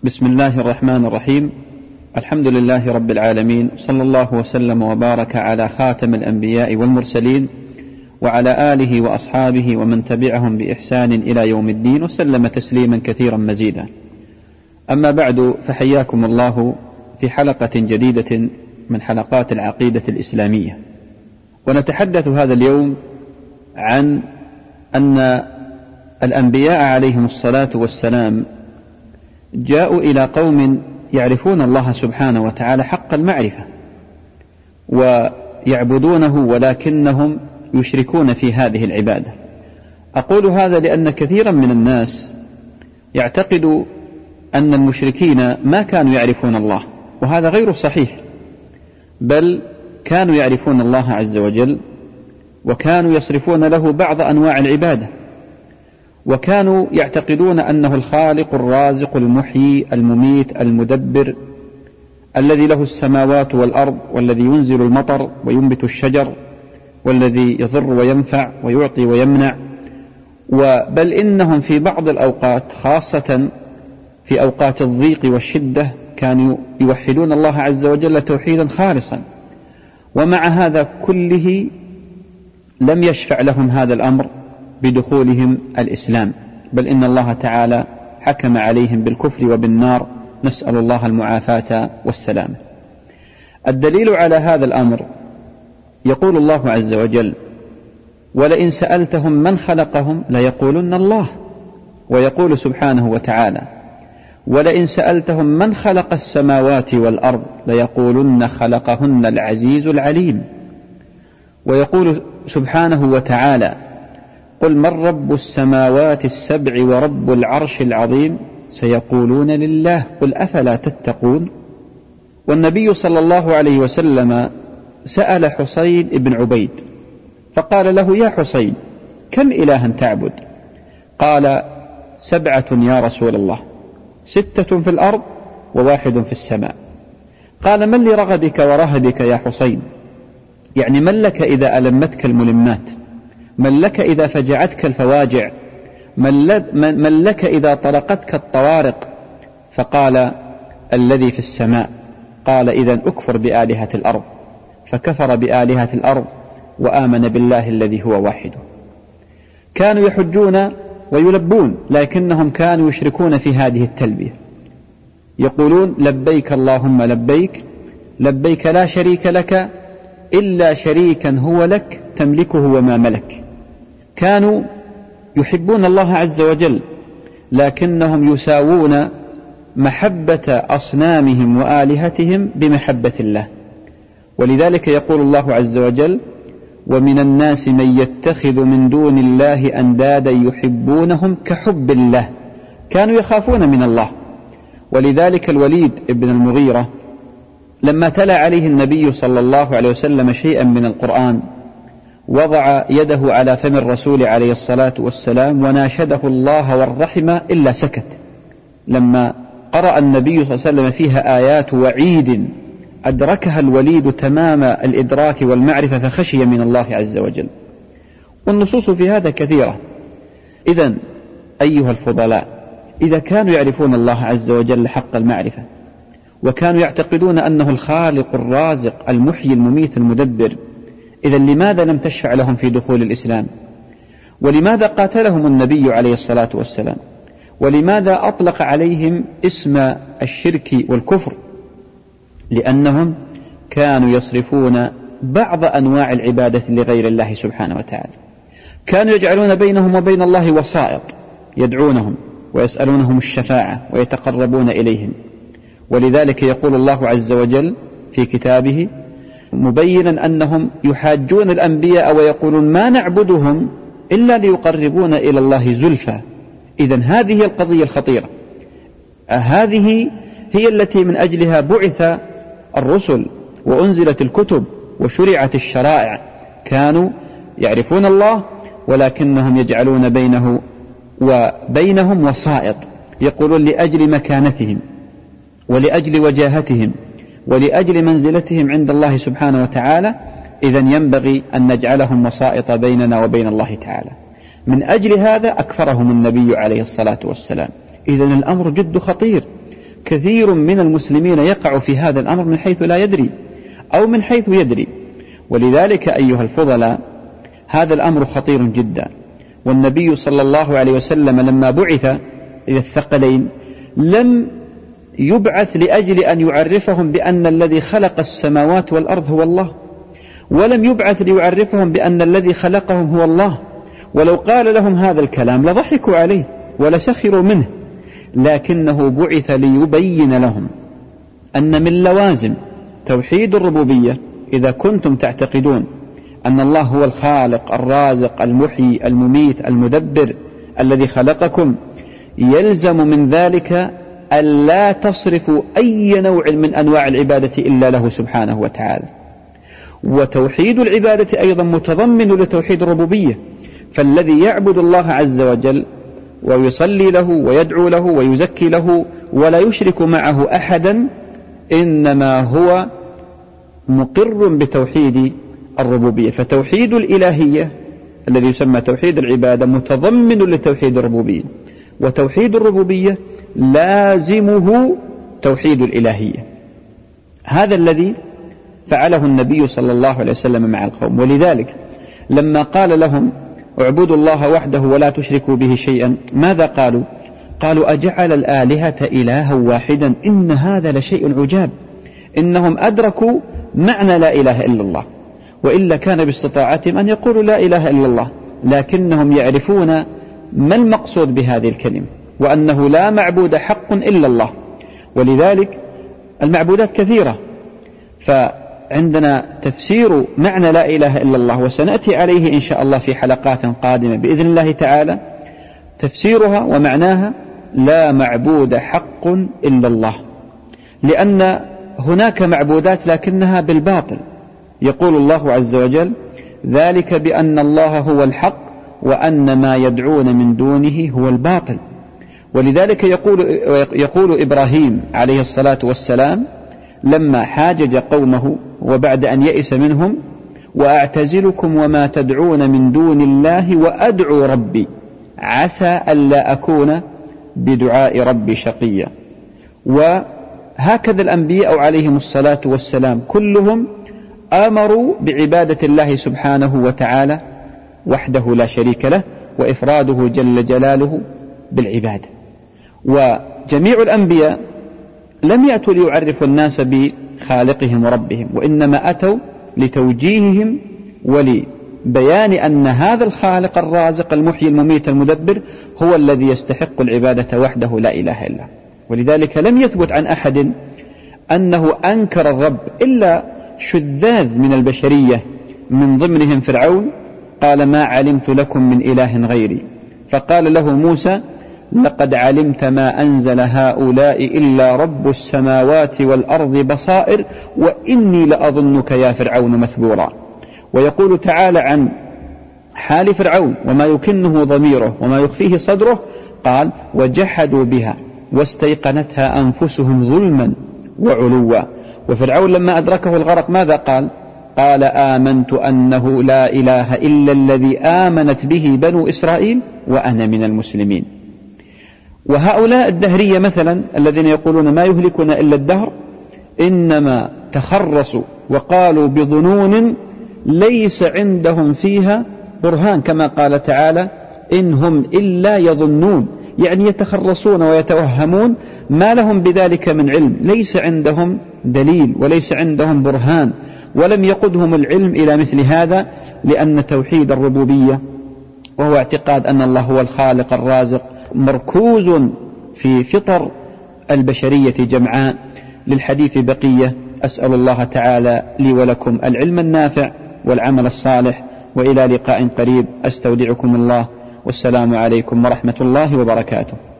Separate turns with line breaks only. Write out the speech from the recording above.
بسم الله الرحمن الرحيم. الحمد لله رب العالمين، صلى الله وسلم وبارك على خاتم الأنبياء والمرسلين وعلى آله وأصحابه ومن تبعهم بإحسان إلى يوم الدين، وسلم تسليما كثيرا مزيدا. أما بعد، فحياكم الله في حلقة جديدة من حلقات العقيدة الإسلامية. ونتحدث هذا اليوم عن أن الأنبياء عليهم الصلاة والسلام جاءوا إلى قوم يعرفون الله سبحانه وتعالى حق المعرفة ويعبدونه، ولكنهم يشركون في هذه العبادة. أقول هذا لأن كثيرا من الناس يعتقد أن المشركين ما كانوا يعرفون الله، وهذا غير صحيح، بل كانوا يعرفون الله عز وجل، وكانوا يصرفون له بعض أنواع العبادة، وكانوا يعتقدون أنه الخالق الرازق المحيي المميت المدبر الذي له السماوات والأرض، والذي ينزل المطر وينبت الشجر، والذي يضر وينفع ويعطي ويمنع. بل إنهم في بعض الأوقات، خاصة في أوقات الضيق والشدة، كانوا يوحدون الله عز وجل توحيدا خالصا. ومع هذا كله لم يشفع لهم هذا الأمر بدخولهم الإسلام، بل إن الله تعالى حكم عليهم بالكفر وبالنار، نسأل الله المعافاة والسلامة. الدليل على هذا الأمر يقول الله عز وجل: ولئن سألتهم من خلقهم ليقولن الله. ويقول سبحانه وتعالى: ولئن سألتهم من خلق السماوات والأرض ليقولن خلقهن العزيز العليم. ويقول سبحانه وتعالى: قل من رب السماوات السبع ورب العرش العظيم سيقولون لله قل أفلا تتقون. والنبي صلى الله عليه وسلم سأل حسين بن عبيد فقال له: يا حسين، كم إلها تعبد؟ قال: 7 يا رسول الله، 6 في الأرض و1 في السماء. قال: من لرغبك ورهبك يا حسين؟ يعني من لك إذا ألمتك الملمات؟ من لك إذا فجعتك الفواجع؟ من لك إذا طرقتك الطوارق؟ فقال: الذي في السماء. قال: إذن أكفر بآلهة الأرض. فكفر بآلهة الأرض وآمن بالله الذي هو واحد. كانوا يحجون ويلبون، لكنهم كانوا يشركون في هذه التلبية، يقولون: لبيك اللهم لبيك، لبيك لا شريك لك إلا شريكا هو لك تملكه وما ملك. كانوا يحبون الله عز وجل، لكنهم يساوون محبة أصنامهم وآلهتهم بمحبة الله. ولذلك يقول الله عز وجل: ومن الناس من يتخذ من دون الله أندادا يحبونهم كحب الله. كانوا يخافون من الله. ولذلك الوليد بن المغيرة لما تلا عليه النبي صلى الله عليه وسلم شيئا من القرآن، وضع يده على فم الرسول عليه الصلاة والسلام وناشده الله والرحمة إلا سكت. لما قرأ النبي صلى الله عليه وسلم فيها آيات وعيد أدركها الوليد تمام الإدراك والمعرفة، فخشي من الله عز وجل. والنصوص في هذا كثيرة. إذن أيها الفضلاء، إذا كانوا يعرفون الله عز وجل حق المعرفة، وكانوا يعتقدون أنه الخالق الرازق المحيي المميت المدبر، إذن لماذا لم تشفع لهم في دخول الإسلام؟ ولماذا قاتلهم النبي عليه الصلاة والسلام؟ ولماذا أطلق عليهم اسم الشرك والكفر؟ لأنهم كانوا يصرفون بعض أنواع العبادة لغير الله سبحانه وتعالى. كانوا يجعلون بينهم وبين الله وسائط، يدعونهم ويسألونهم الشفاعة ويتقربون إليهم. ولذلك يقول الله عز وجل في كتابه مبينا أنهم يحاجون الأنبياء ويقولون: ما نعبدهم إلا ليقربون إلى الله زلفى. إذن هذه القضية الخطيرة، هذه هي التي من أجلها بعث الرسل وأنزلت الكتب وشرعت الشرائع. كانوا يعرفون الله، ولكنهم يجعلون بينه وبينهم وسائط، يقولون لأجل مكانتهم ولأجل وجاهتهم ولأجل منزلتهم عند الله سبحانه وتعالى. إذن ينبغي أن نجعلهم وسائط بيننا وبين الله تعالى. من أجل هذا أكفرهم النبي عليه الصلاة والسلام. إذن الأمر جد خطير. كثير من المسلمين يقع في هذا الأمر من حيث لا يدري أو من حيث يدري. ولذلك أيها الفضلاء هذا الأمر خطير جدا. والنبي صلى الله عليه وسلم لما بعث إلى الثقلين لم يبعث لأجل أن يعرفهم بأن الذي خلق السماوات والأرض هو الله، ولم يبعث ليعرفهم بأن الذي خلقهم هو الله، ولو قال لهم هذا الكلام لضحكوا عليه ولسخروا منه، لكنه بعث ليبين لهم أن من لوازم توحيد الربوبية إذا كنتم تعتقدون أن الله هو الخالق الرازق المحيي المميت المدبر الذي خلقكم، يلزم من ذلك ألا تصرفوا أي نوع من أنواع العبادة إلا له سبحانه وتعالى. وتوحيد العبادة أيضا متضمن لتوحيد الربوبية، فالذي يعبد الله عز وجل ويصلي له ويدعو له ويزكي له ولا يشرك معه أحدا إنما هو مقر بتوحيد الربوبية. فتوحيد الإلهية الذي يسمى توحيد العبادة متضمن لتوحيد الربوبية، وتوحيد الربوبية لازمه توحيد الإلهية. هذا الذي فعله النبي صلى الله عليه وسلم مع القوم. ولذلك لما قال لهم اعبدوا الله وحده ولا تشركوا به شيئا ماذا قالوا؟ قالوا أجعل الآلهة إلها واحدا إن هذا لشيء عجاب. إنهم أدركوا معنى لا إله إلا الله، وإلا كان باستطاعتهم أن يقولوا لا إله إلا الله، لكنهم يعرفون ما المقصود بهذه الكلمة وأنه لا معبود حق إلا الله. ولذلك المعبودات كثيرة، فعندنا تفسير معنى لا إله إلا الله وسنأتي عليه إن شاء الله في حلقات قادمة بإذن الله تعالى. تفسيرها ومعناها لا معبود حق إلا الله، لأن هناك معبودات لكنها بالباطل. يقول الله عز وجل ذلك بأن الله هو الحق وأن ما يدعون من دونه هو الباطل. ولذلك يقول إبراهيم عليه الصلاة والسلام لما حاجج قومه وبعد أن يئس منهم وأعتزلكم وما تدعون من دون الله وأدعو ربي عسى ألا أكون بدعاء ربي شقيا. وهكذا الأنبياء عليهم الصلاة والسلام كلهم أمروا بعبادة الله سبحانه وتعالى وحده لا شريك له وإفراده جل جلاله بالعبادة. وجميع الأنبياء لم يأتوا ليعرفوا الناس بخالقهم وربهم، وإنما أتوا لتوجيههم ولبيان أن هذا الخالق الرازق المحيي المميت المدبر هو الذي يستحق العبادة وحده لا إله إلا. ولذلك لم يثبت عن أحد أنه أنكر الرب إلا شذاذ من البشرية، من ضمنهم فرعون قال ما علمت لكم من إله غيري، فقال له موسى لقد علمت ما أنزل هؤلاء إلا رب السماوات والأرض بصائر وإني لأظنك يا فرعون مثبورا. ويقول تعالى عن حال فرعون وما يكنه ضميره وما يخفيه صدره قال وجحدوا بها واستيقنتها أنفسهم ظلما وعلوا. وفرعون لما أدركه الغرق ماذا قال؟ قال آمنت أنه لا إله إلا الذي آمنت به بنو إسرائيل وأنا من المسلمين. وهؤلاء الدهرية مثلا الذين يقولون ما يهلكنا إلا الدهر إنما تخرصوا وقالوا بظنون ليس عندهم فيها برهان، كما قال تعالى إن هم إلا يظنون، يعني يتخرصون ويتوهمون ما لهم بذلك من علم، ليس عندهم دليل وليس عندهم برهان، ولم يقدهم العلم إلى مثل هذا، لأن توحيد الربوبية وهو اعتقاد أن الله هو الخالق الرازق مركوز في فطر البشرية جمعاء. للحديث بقية، أسأل الله تعالى لي ولكم العلم النافع والعمل الصالح، وإلى لقاء قريب، أستودعكم الله، والسلام عليكم ورحمة الله وبركاته.